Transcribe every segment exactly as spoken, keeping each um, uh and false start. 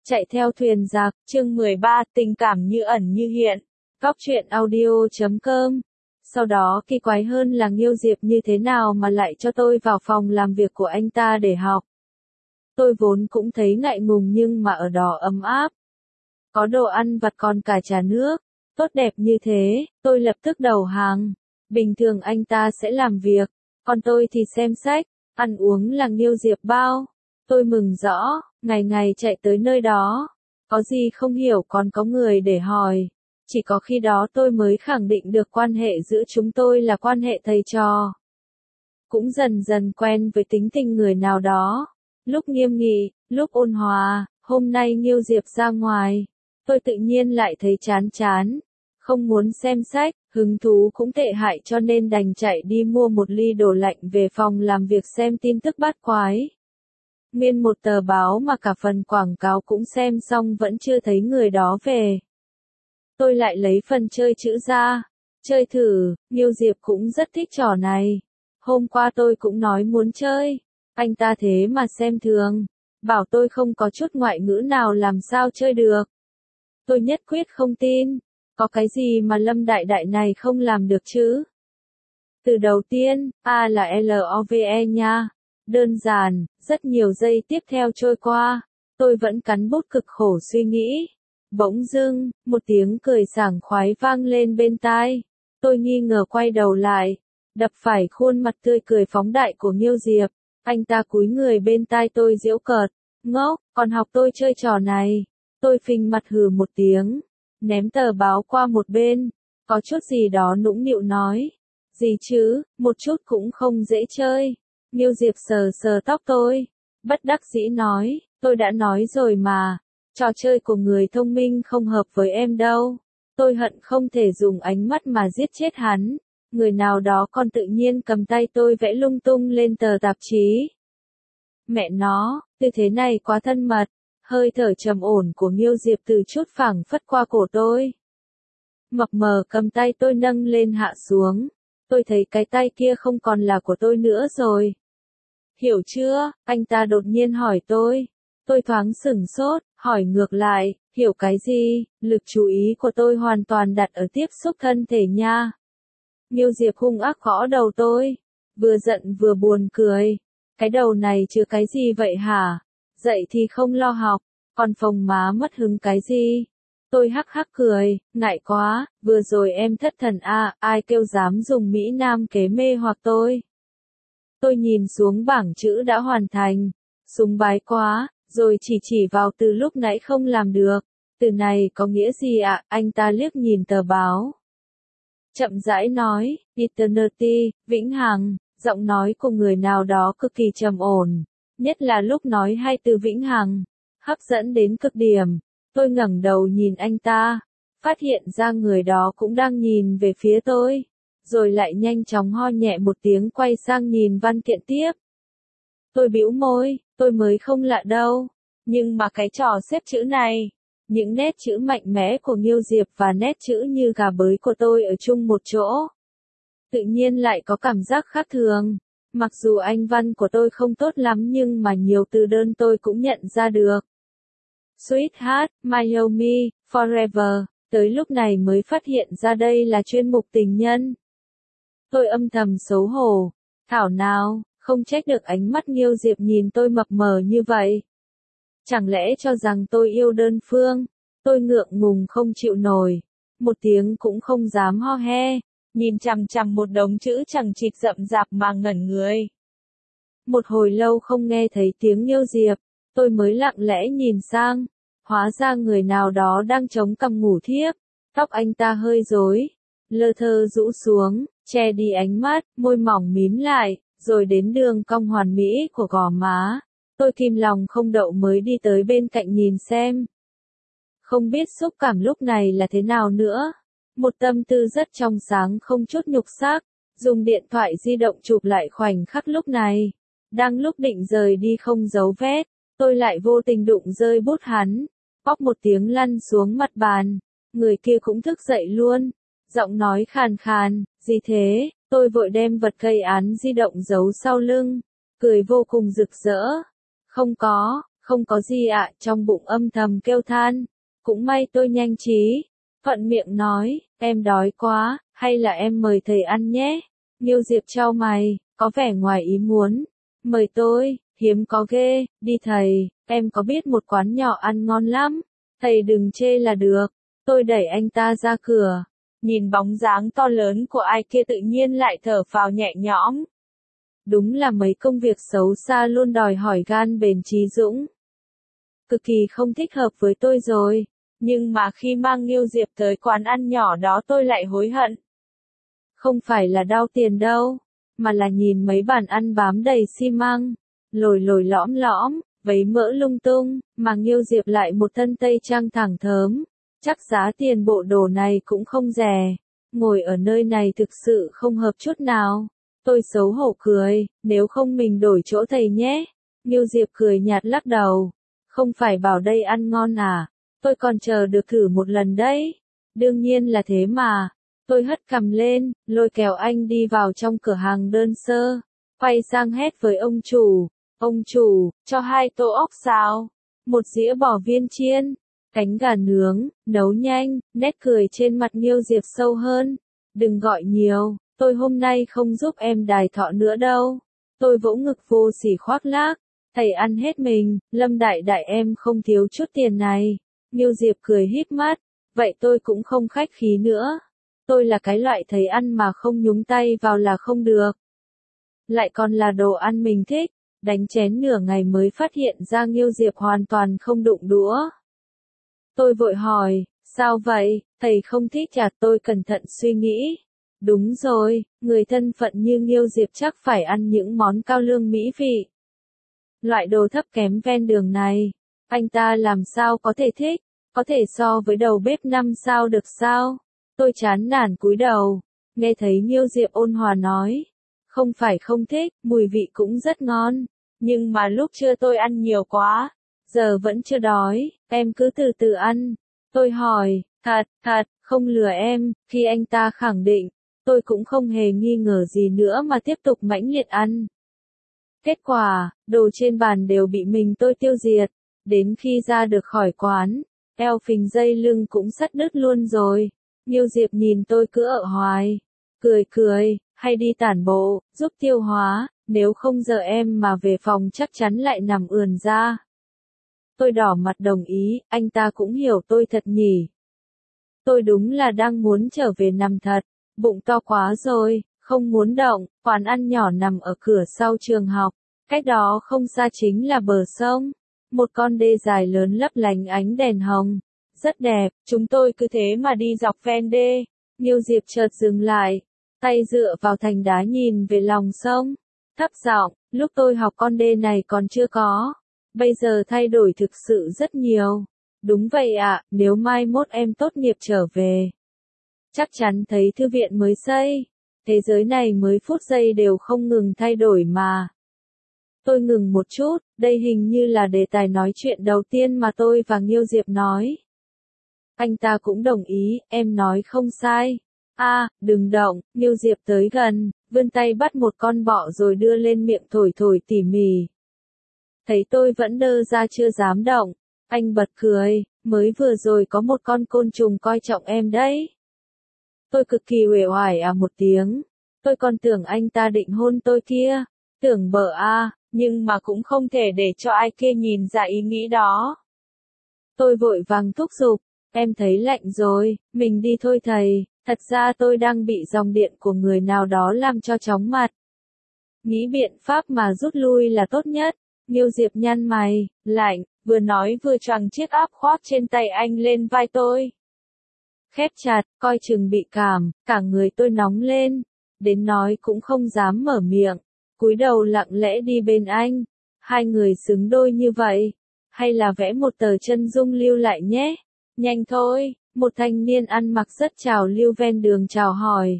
Chạy theo thuyền giặc, chương mười ba, tình cảm như ẩn như hiện. Góc truyện audio chấm com. Sau đó kỳ quái hơn là Nghiêu Diệp như thế nào mà lại cho tôi vào phòng làm việc của anh ta để học. Tôi vốn cũng thấy ngại ngùng nhưng mà ở đó ấm áp. Có đồ ăn vặt còn cả trà nước. Tốt đẹp như thế, tôi lập tức đầu hàng. Bình thường anh ta sẽ làm việc, còn tôi thì xem sách, ăn uống là Nghiêu Diệp bao. Tôi mừng rõ, ngày ngày chạy tới nơi đó. Có gì không hiểu còn có người để hỏi. Chỉ có khi đó tôi mới khẳng định được quan hệ giữa chúng tôi là quan hệ thầy trò. Cũng dần dần quen với tính tình người nào đó. Lúc nghiêm nghị, lúc ôn hòa, hôm nay Nghiêu Diệp ra ngoài. Tôi tự nhiên lại thấy chán chán. Không muốn xem sách, hứng thú cũng tệ hại cho nên đành chạy đi mua một ly đồ lạnh về phòng làm việc xem tin tức bát quái. Nguyên một tờ báo mà cả phần quảng cáo cũng xem xong vẫn chưa thấy người đó về. Tôi lại lấy phần chơi chữ ra. Chơi thử, Nghiêu Diệp cũng rất thích trò này. Hôm qua tôi cũng nói muốn chơi. Anh ta thế mà xem thường. Bảo tôi không có chút ngoại ngữ nào làm sao chơi được. Tôi nhất quyết không tin. Có cái gì mà Lâm Đại Đại này không làm được chứ? Từ đầu tiên, A là L O V E nha. Đơn giản, rất nhiều giây tiếp theo trôi qua. Tôi vẫn cắn bút cực khổ suy nghĩ. Bỗng dưng, một tiếng cười sảng khoái vang lên bên tai. Tôi nghi ngờ quay đầu lại. Đập phải khuôn mặt tươi cười phóng đại của Nghiêu Diệp. Anh ta cúi người bên tai tôi giễu cợt. Ngốc, còn học tôi chơi trò này. Tôi phình mặt hừ một tiếng. Ném tờ báo qua một bên. Có chút gì đó nũng nịu nói. Gì chứ, một chút cũng không dễ chơi. Nghiêu Diệp sờ sờ tóc tôi. Bất đắc dĩ nói, tôi đã nói rồi mà. Trò chơi của người thông minh không hợp với em đâu. Tôi hận không thể dùng ánh mắt mà giết chết hắn. Người nào đó còn tự nhiên cầm tay tôi vẽ lung tung lên tờ tạp chí. Mẹ nó, tư thế này quá thân mật. Hơi thở trầm ổn của Nghiêu Diệp từ chút phảng phất qua cổ tôi. Mập mờ cầm tay tôi nâng lên hạ xuống. Tôi thấy cái tay kia không còn là của tôi nữa rồi. Hiểu chưa? Anh ta đột nhiên hỏi tôi. Tôi thoáng sửng sốt, hỏi ngược lại, hiểu cái gì? Lực chú ý của tôi hoàn toàn đặt ở tiếp xúc thân thể nha. Nghiêu Diệp hung ác gõ đầu tôi. Vừa giận vừa buồn cười. Cái đầu này chứa cái gì vậy hả? Dậy thì không lo học, còn phồng má mất hứng cái gì? Tôi hắc hắc cười, ngại quá, vừa rồi em thất thần à, ai kêu dám dùng Mỹ Nam kế mê hoặc tôi. Tôi nhìn xuống bảng chữ đã hoàn thành, súng bái quá, rồi chỉ chỉ vào từ lúc nãy không làm được. Từ này có nghĩa gì ạ? À? Anh ta liếc nhìn tờ báo. Chậm rãi nói, eternity, vĩnh hằng, giọng nói của người nào đó cực kỳ trầm ổn. Nhất là lúc nói hai từ vĩnh hằng, hấp dẫn đến cực điểm. Tôi ngẩng đầu nhìn anh ta, phát hiện ra người đó cũng đang nhìn về phía tôi, rồi lại nhanh chóng ho nhẹ một tiếng quay sang nhìn văn kiện tiếp. Tôi bĩu môi, tôi mới không lạ đâu, nhưng mà cái trò xếp chữ này, những nét chữ mạnh mẽ của Nghiêu Diệp và nét chữ như gà bới của tôi ở chung một chỗ, tự nhiên lại có cảm giác khác thường. Mặc dù anh văn của tôi không tốt lắm nhưng mà nhiều từ đơn tôi cũng nhận ra được. Sweetheart, Miami, Forever, tới lúc này mới phát hiện ra đây là chuyên mục tình nhân. Tôi âm thầm xấu hổ, thảo nào, không trách được ánh mắt Nghiêu Diệp nhìn tôi mập mờ như vậy. Chẳng lẽ cho rằng tôi yêu đơn phương, tôi ngượng ngùng không chịu nổi, một tiếng cũng không dám ho he. Nhìn chằm chằm một đống chữ chằng chịt rậm rạp mà ngẩn người. Một hồi lâu không nghe thấy tiếng Nghiêu Diệp, tôi mới lặng lẽ nhìn sang, hóa ra người nào đó đang chống cằm ngủ thiếp, tóc anh ta hơi rối, lơ thơ rũ xuống, che đi ánh mắt, môi mỏng mím lại, rồi đến đường cong hoàn mỹ của gò má. Tôi kìm lòng không đậu mới đi tới bên cạnh nhìn xem. Không biết xúc cảm lúc này là thế nào nữa. Một tâm tư rất trong sáng không chút nhục sắc, dùng điện thoại di động chụp lại khoảnh khắc lúc này. Đang lúc định rời đi không giấu vết, tôi lại vô tình đụng rơi bút hắn, bóp một tiếng lăn xuống mặt bàn. Người kia cũng thức dậy luôn, giọng nói khàn khàn, gì thế? Tôi vội đem vật gây án di động giấu sau lưng, cười vô cùng rực rỡ. Không có, Không có gì ạ, trong bụng âm thầm kêu than. Cũng may tôi nhanh trí. Thuận miệng nói, em đói quá, hay là em mời thầy ăn nhé. Nghiêu Diệp chau mày, có vẻ ngoài ý muốn. Mời tôi, hiếm có ghê, đi thầy, em có biết một quán nhỏ ăn ngon lắm. Thầy đừng chê là được. Tôi đẩy anh ta ra cửa. Nhìn bóng dáng to lớn của ai kia tự nhiên lại thở phào nhẹ nhõm. Đúng là mấy công việc xấu xa luôn đòi hỏi gan bền trí dũng. Cực kỳ không thích hợp với tôi rồi. Nhưng mà khi mang Nghiêu Diệp tới quán ăn nhỏ đó tôi lại hối hận. Không phải là đau tiền đâu, mà là nhìn mấy bàn ăn bám đầy xi măng, lồi lồi lõm lõm, vấy mỡ lung tung, mà Nghiêu Diệp lại một thân tây trang thẳng thớm. Chắc giá tiền bộ đồ này cũng không rẻ. Ngồi ở nơi này thực sự không hợp chút nào. Tôi xấu hổ cười, nếu không mình đổi chỗ thầy nhé. Nghiêu Diệp cười nhạt lắc đầu. Không phải bảo đây ăn ngon à? Tôi còn chờ được thử một lần đấy. Đương nhiên là thế mà. Tôi hất cằm lên, lôi kéo anh đi vào trong cửa hàng đơn sơ. Quay sang hét với ông chủ. Ông chủ, cho hai tô ốc xào. Một dĩa bò viên chiên. Cánh gà nướng, nấu nhanh, nét cười trên mặt Nghiêu Diệp sâu hơn. Đừng gọi nhiều, tôi hôm nay không giúp em đài thọ nữa đâu. Tôi vỗ ngực vô sỉ khoác lác. Thầy ăn hết mình, Lâm đại đại em không thiếu chút tiền này. Nghiêu Diệp cười híp mắt. Vậy tôi cũng không khách khí nữa. Tôi là cái loại thấy ăn mà không nhúng tay vào là không được. Lại còn là đồ ăn mình thích. Đánh chén nửa ngày mới phát hiện ra Nghiêu Diệp hoàn toàn không đụng đũa. Tôi vội hỏi, sao vậy, thầy không thích à? Tôi cẩn thận suy nghĩ. Đúng rồi, người thân phận như Nghiêu Diệp chắc phải ăn những món cao lương mỹ vị. Loại đồ thấp kém ven đường này, anh ta làm sao có thể thích, có thể so với đầu bếp năm sao được sao? Tôi chán nản cúi đầu, nghe thấy Nghiêu Diệp ôn hòa nói. Không phải không thích, mùi vị cũng rất ngon, nhưng mà lúc trưa tôi ăn nhiều quá. Giờ vẫn chưa đói, em cứ từ từ ăn. Tôi hỏi, thật, thật, không lừa em, khi anh ta khẳng định, tôi cũng không hề nghi ngờ gì nữa mà tiếp tục mãnh liệt ăn. Kết quả, đồ trên bàn đều bị mình tôi tiêu diệt, đến khi ra được khỏi quán, eo phình dây lưng cũng sắt đứt luôn rồi. Nghiêu Diệp nhìn tôi cứ ở hoài, cười cười, hay đi tản bộ, giúp tiêu hóa, nếu không giờ em mà về phòng chắc chắn lại nằm ườn ra. Tôi đỏ mặt đồng ý, anh ta cũng hiểu tôi thật nhỉ. Tôi đúng là đang muốn trở về nằm thật, bụng to quá rồi, không muốn động. Quán ăn nhỏ nằm ở cửa sau trường học, cách đó không xa chính là bờ sông. Một con đê dài lớn lấp lánh ánh đèn hồng, rất đẹp. Chúng tôi cứ thế mà đi dọc ven đê. Nghiêu Diệp chợt dừng lại, tay dựa vào thành đá nhìn về lòng sông, thấp giọng, lúc tôi học con đê này còn chưa có. Bây giờ thay đổi thực sự rất nhiều. Đúng vậy ạ, nếu mai mốt em tốt nghiệp trở về, chắc chắn thấy thư viện mới xây. Thế giới này mới phút giây đều không ngừng thay đổi mà. Tôi ngừng một chút, đây hình như là đề tài nói chuyện đầu tiên mà tôi và Nghiêu Diệp nói. Anh ta cũng đồng ý, em nói không sai. A, à, đừng động. Nghiêu Diệp tới gần, vươn tay bắt một con bọ rồi đưa lên miệng thổi thổi tỉ mỉ. Thấy tôi vẫn đơ ra chưa dám động, anh bật cười, mới vừa rồi có một con côn trùng coi trọng em đấy. Tôi cực kỳ uể oải à một tiếng, tôi còn tưởng anh ta định hôn tôi kia, tưởng bợ a, à, nhưng mà cũng không thể để cho ai kia nhìn ra ý nghĩ đó. Tôi vội vàng thúc giục, em thấy lạnh rồi, mình đi thôi thầy, thật ra tôi đang bị dòng điện của người nào đó làm cho chóng mặt. Nghĩ biện pháp mà rút lui là tốt nhất. Nghiêu Diệp nhăn mày, lạnh, vừa nói vừa choàng chiếc áp khoác trên tay anh lên vai tôi. Khép chặt, coi chừng bị cảm, cả người tôi nóng lên, đến nói cũng không dám mở miệng, cúi đầu lặng lẽ đi bên anh. Hai người xứng đôi như vậy, hay là vẽ một tờ chân dung lưu lại nhé. Nhanh thôi, một thanh niên ăn mặc rất trào lưu ven đường chào hỏi.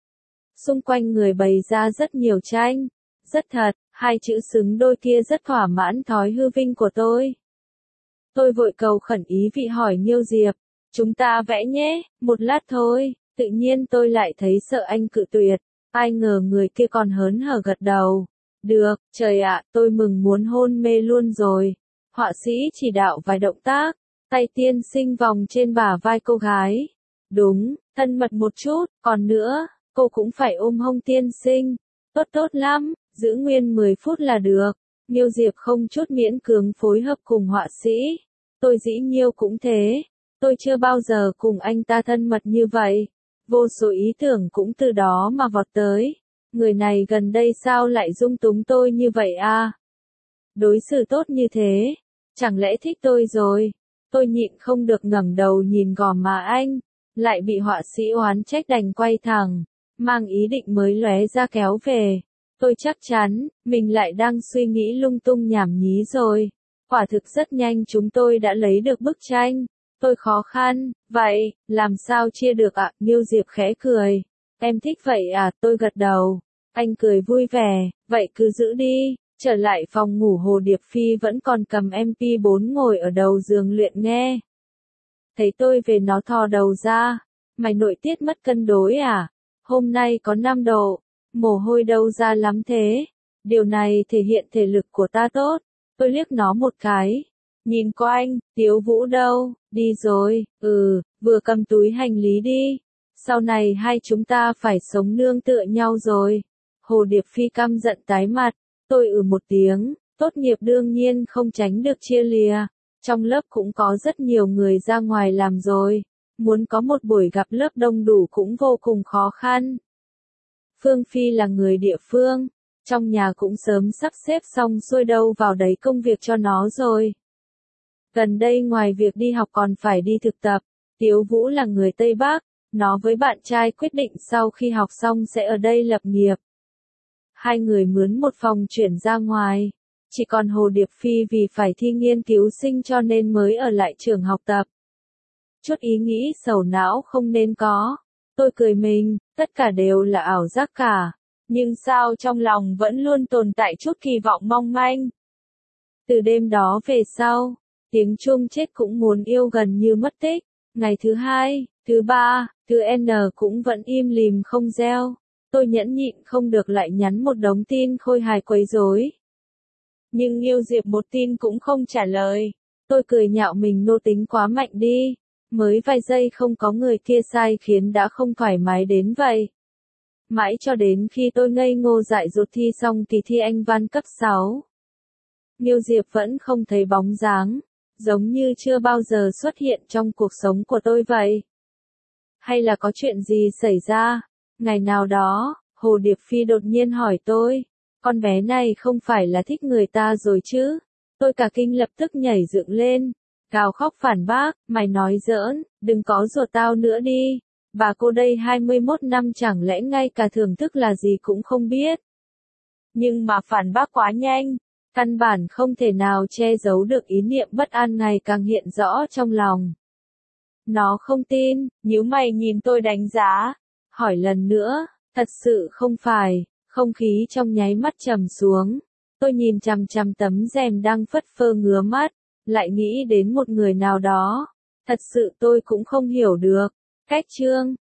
Xung quanh người bày ra rất nhiều tranh, rất thật. Hai chữ xứng đôi kia rất thỏa mãn thói hư vinh của tôi. Tôi vội cầu khẩn ý vị hỏi Nghiêu Diệp, chúng ta vẽ nhé, một lát thôi. Tự nhiên tôi lại thấy sợ anh cự tuyệt, ai ngờ người kia còn hớn hở gật đầu. Được, trời ạ, tôi mừng muốn hôn mê luôn rồi. Họa sĩ chỉ đạo vài động tác, tay tiên sinh vòng trên bả vai cô gái. Đúng, thân mật một chút, còn nữa, cô cũng phải ôm hông tiên sinh. Tốt tốt lắm, giữ nguyên mười phút là được. Nhiêu Diệp không chút miễn cưỡng phối hợp cùng họa sĩ. Tôi dĩ nhiêu cũng thế. Tôi chưa bao giờ cùng anh ta thân mật như vậy. Vô số ý tưởng cũng từ đó mà vọt tới. Người này gần đây sao lại dung túng tôi như vậy à? Đối xử tốt như thế. Chẳng lẽ thích tôi rồi? Tôi nhịn không được ngẩng đầu nhìn gò má anh. Lại bị họa sĩ oán trách đành quay thẳng. Mang ý định mới lóe ra kéo về. Tôi chắc chắn, mình lại đang suy nghĩ lung tung nhảm nhí rồi. Quả thực rất nhanh chúng tôi đã lấy được bức tranh. Tôi khó khăn, vậy, làm sao chia được ạ? À? Nhiêu Diệp khẽ cười. Em thích vậy à? Tôi gật đầu. Anh cười vui vẻ, vậy cứ giữ đi. Trở lại phòng ngủ Hồ Điệp Phi vẫn còn cầm em pê bốn ngồi ở đầu giường luyện nghe. Thấy tôi về nó thò đầu ra. Mày nội tiết mất cân đối à? Hôm nay có năm độ. Mồ hôi đâu ra lắm thế. Điều này thể hiện thể lực của ta tốt. Tôi liếc nó một cái. Nhìn qua anh, Tiếu Vũ đâu? Đi rồi, ừ, vừa cầm túi hành lý đi. Sau này hai chúng ta phải sống nương tựa nhau rồi. Hồ Điệp Phi căm giận tái mặt. Tôi ừ một tiếng, tốt nghiệp đương nhiên không tránh được chia lìa. Trong lớp cũng có rất nhiều người ra ngoài làm rồi. Muốn có một buổi gặp lớp đông đủ cũng vô cùng khó khăn. Phương Phi là người địa phương. Trong nhà cũng sớm sắp xếp xong xuôi đâu vào đấy công việc cho nó rồi. Gần đây ngoài việc đi học còn phải đi thực tập. Tiếu Vũ là người Tây Bắc. Nó với bạn trai quyết định sau khi học xong sẽ ở đây lập nghiệp. Hai người mướn một phòng chuyển ra ngoài. Chỉ còn Hồ Điệp Phi vì phải thi nghiên cứu sinh cho nên mới ở lại trường học tập. Chút ý nghĩ sầu não không nên có. Tôi cười mình, tất cả đều là ảo giác cả. Nhưng sao trong lòng vẫn luôn tồn tại chút kỳ vọng mong manh. Từ đêm đó về sau, tiếng chuông chết cũng muốn yêu gần như mất tích. Ngày thứ hai, thứ ba, thứ N cũng vẫn im lìm không reo. Tôi nhẫn nhịn không được lại nhắn một đống tin khôi hài quấy rối. Nhưng Nhiêu Diệp một tin cũng không trả lời. Tôi cười nhạo mình nô tính quá mạnh đi. Mới vài giây không có người kia sai khiến đã không thoải mái đến vậy. Mãi cho đến khi tôi ngây ngô dại dột thi xong kỳ thi Anh văn cấp sáu. Nhiêu Diệp vẫn không thấy bóng dáng. Giống như chưa bao giờ xuất hiện trong cuộc sống của tôi vậy. Hay là có chuyện gì xảy ra? Ngày nào đó, Hồ Điệp Phi đột nhiên hỏi tôi. Con bé này không phải là thích người ta rồi chứ? Tôi cả kinh lập tức nhảy dựng lên. Gào khóc phản bác, mày nói giỡn, đừng có ruột tao nữa đi. Bà cô đây hai mươi mốt năm chẳng lẽ ngay cả thưởng thức là gì cũng không biết. Nhưng mà phản bác quá nhanh, căn bản không thể nào che giấu được ý niệm bất an ngày càng hiện rõ trong lòng. Nó không tin, nhíu mày nhìn tôi đánh giá, hỏi lần nữa, thật sự không phải, không khí trong nháy mắt trầm xuống. Tôi nhìn chằm chằm tấm rèm đang phất phơ ngứa mắt, lại nghĩ đến một người nào đó. Thật sự tôi cũng không hiểu được. Cách chương